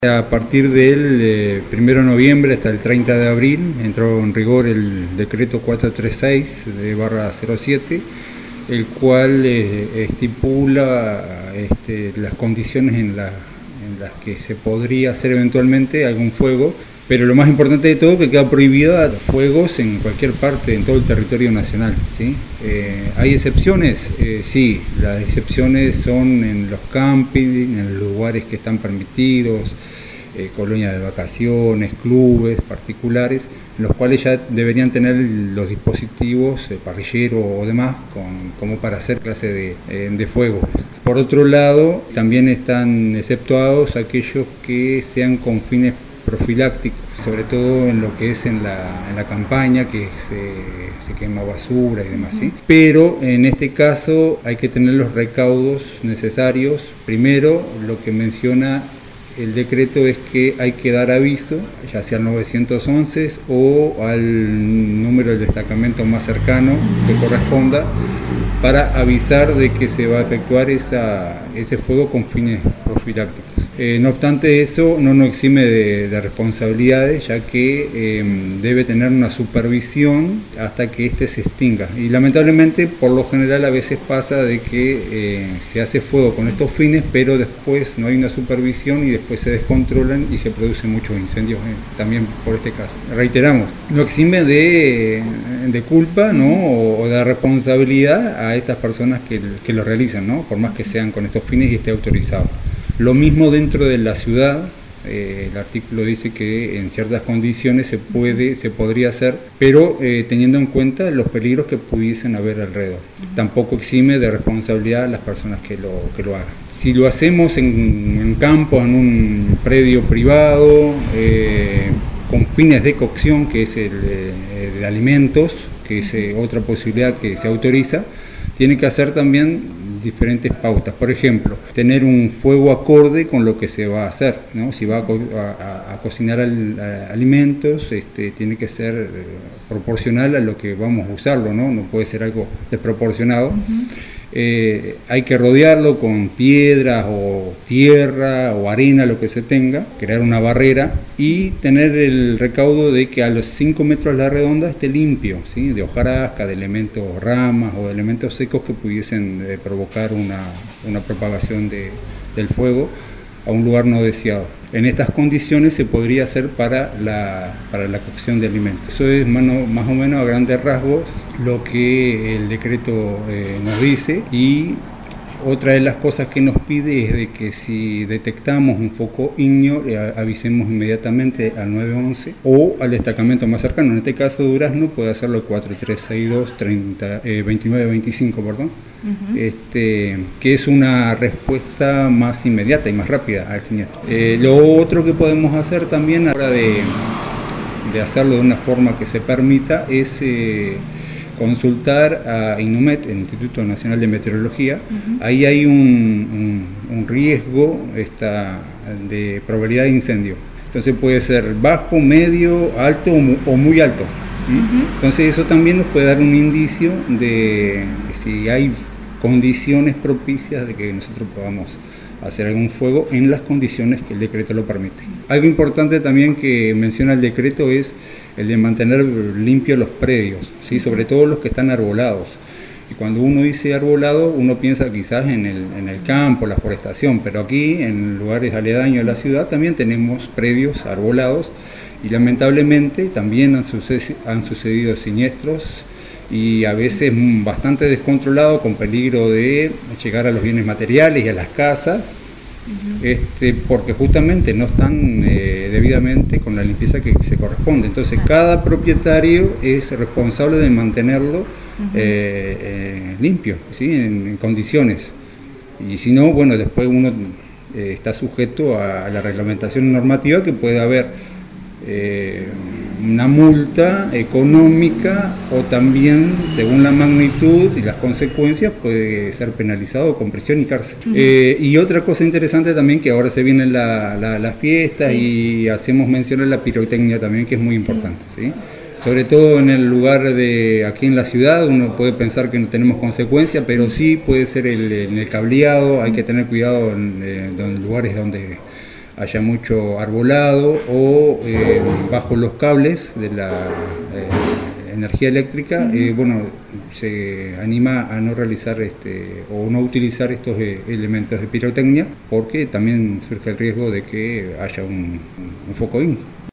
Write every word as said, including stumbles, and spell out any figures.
A partir del eh, primero de noviembre hasta el treinta de abril entró en rigor el decreto cuatrocientos treinta y seis de barra cero siete, el cual eh, estipula este, las condiciones en, la, en las que se podría hacer eventualmente algún fuego, pero lo más importante de todo que queda prohibida fuegos en cualquier parte, en todo el territorio nacional, ¿sí? Eh, ¿Hay excepciones? Eh, sí, las excepciones son en los campings, en los lugares que están permitidos, eh, colonias de vacaciones, clubes particulares, en los cuales ya deberían tener los dispositivos, eh, parrillero o demás, con, como para hacer clase de, eh, de fuego. Por otro lado, también están exceptuados aquellos que sean con fines profilácticos, sobre todo en lo que es en la, en la campaña, que se, se quema basura y demás, ¿sí? Pero en este caso hay que tener los recaudos necesarios. Primero, lo que menciona el decreto es que hay que dar aviso, ya sea al nueve once o al número del destacamento más cercano que corresponda, para avisar de que se va a efectuar esa, ese fuego con fines profilácticos. Eh, no obstante, eso no nos exime de, de responsabilidades, ya que eh, debe tener una supervisión hasta que éste se extinga. Y lamentablemente, por lo general, a veces pasa de que eh, se hace fuego con estos fines, pero después no hay una supervisión y después se descontrolan y se producen muchos incendios, eh, también por este caso. Reiteramos, no exime de, de culpa, ¿no? o, o de responsabilidad a estas personas que, que lo realizan, ¿no? Por más que sean con estos fines y esté autorizado. Lo mismo dentro de la ciudad, eh, el artículo dice que en ciertas condiciones se puede, se podría hacer, pero eh, teniendo en cuenta los peligros que pudiesen haber alrededor. Tampoco exime de responsabilidad a las personas que lo, que lo hagan. Si lo hacemos en, en campo, en un predio privado, eh, con fines de cocción, que es el eh, de alimentos, que es eh, otra posibilidad que se autoriza, tiene que hacer también diferentes pautas. Por ejemplo, tener un fuego acorde con lo que se va a hacer, ¿no? Si va a, co- a, a cocinar al, a alimentos, este, tiene que ser eh, proporcional a lo que vamos a usarlo, ¿no? No puede ser algo desproporcionado. Uh-huh. Eh, hay que rodearlo con piedras o tierra o arena, lo que se tenga, crear una barrera y tener el recaudo de que a los cinco metros la redonda esté limpio, ¿sí? De hojarasca, de elementos, ramas o de elementos secos que pudiesen eh, provocar una, una propagación de, del fuego a un lugar no deseado. En estas condiciones se podría hacer para la, para la cocción de alimentos. Eso es más o, más o menos a grandes rasgos lo que el decreto eh, nos dice. Y otra de las cosas que nos pide es de que si detectamos un foco ígneo, eh, avisemos inmediatamente al nueve once o al destacamento más cercano. En este caso Durazno puede hacerlo el cuatro tres seis dos veintinueve veinticinco, perdón, uh-huh. este, que es una respuesta más inmediata y más rápida al siniestro. Eh, lo otro que podemos hacer también a la hora de, de hacerlo de una forma que se permita es eh, consultar a INUMET, el Instituto Nacional de Meteorología. Uh-huh. Ahí hay un, un, un riesgo esta, de probabilidad de incendio. Entonces puede ser bajo, medio, alto o muy alto. ¿Mm? Uh-huh. Entonces eso también nos puede dar un indicio de si hay condiciones propicias de que nosotros podamos hacer algún fuego en las condiciones que el decreto lo permite. Algo importante también que menciona el decreto es el de mantener limpios los predios, ¿sí? Sobre todo los que están arbolados. Y cuando uno dice arbolado, uno piensa quizás en el, en el campo, la forestación, pero aquí en lugares aledaños a la ciudad también tenemos predios arbolados y lamentablemente también han, sucedi- han sucedido siniestros y a veces bastante descontrolado, con peligro de llegar a los bienes materiales y a las casas, uh-huh. este, porque justamente no están eh, debidamente con la limpieza que se corresponde. Entonces uh-huh. cada propietario es responsable de mantenerlo uh-huh. eh, eh, limpio, ¿sí? en, en condiciones. Y si no, bueno, después uno eh, está sujeto a, a la reglamentación normativa que puede haber Eh, una multa económica o también, según la magnitud y las consecuencias, puede ser penalizado con prisión y cárcel. Uh-huh. Eh, y otra cosa interesante también, que ahora se vienen la, la, las fiestas, sí. y hacemos mención a la pirotecnia también, que es muy importante, ¿sí? ¿sí? Sobre todo en el lugar de aquí en la ciudad, uno puede pensar que no tenemos consecuencias, pero sí puede ser el, en el cableado, hay que tener cuidado en, en lugares donde haya mucho arbolado o eh, bajo los cables de la eh, energía eléctrica, uh-huh. eh, bueno, se anima a no realizar este o no utilizar estos eh, elementos de pirotecnia, porque también surge el riesgo de que haya un, un foco in.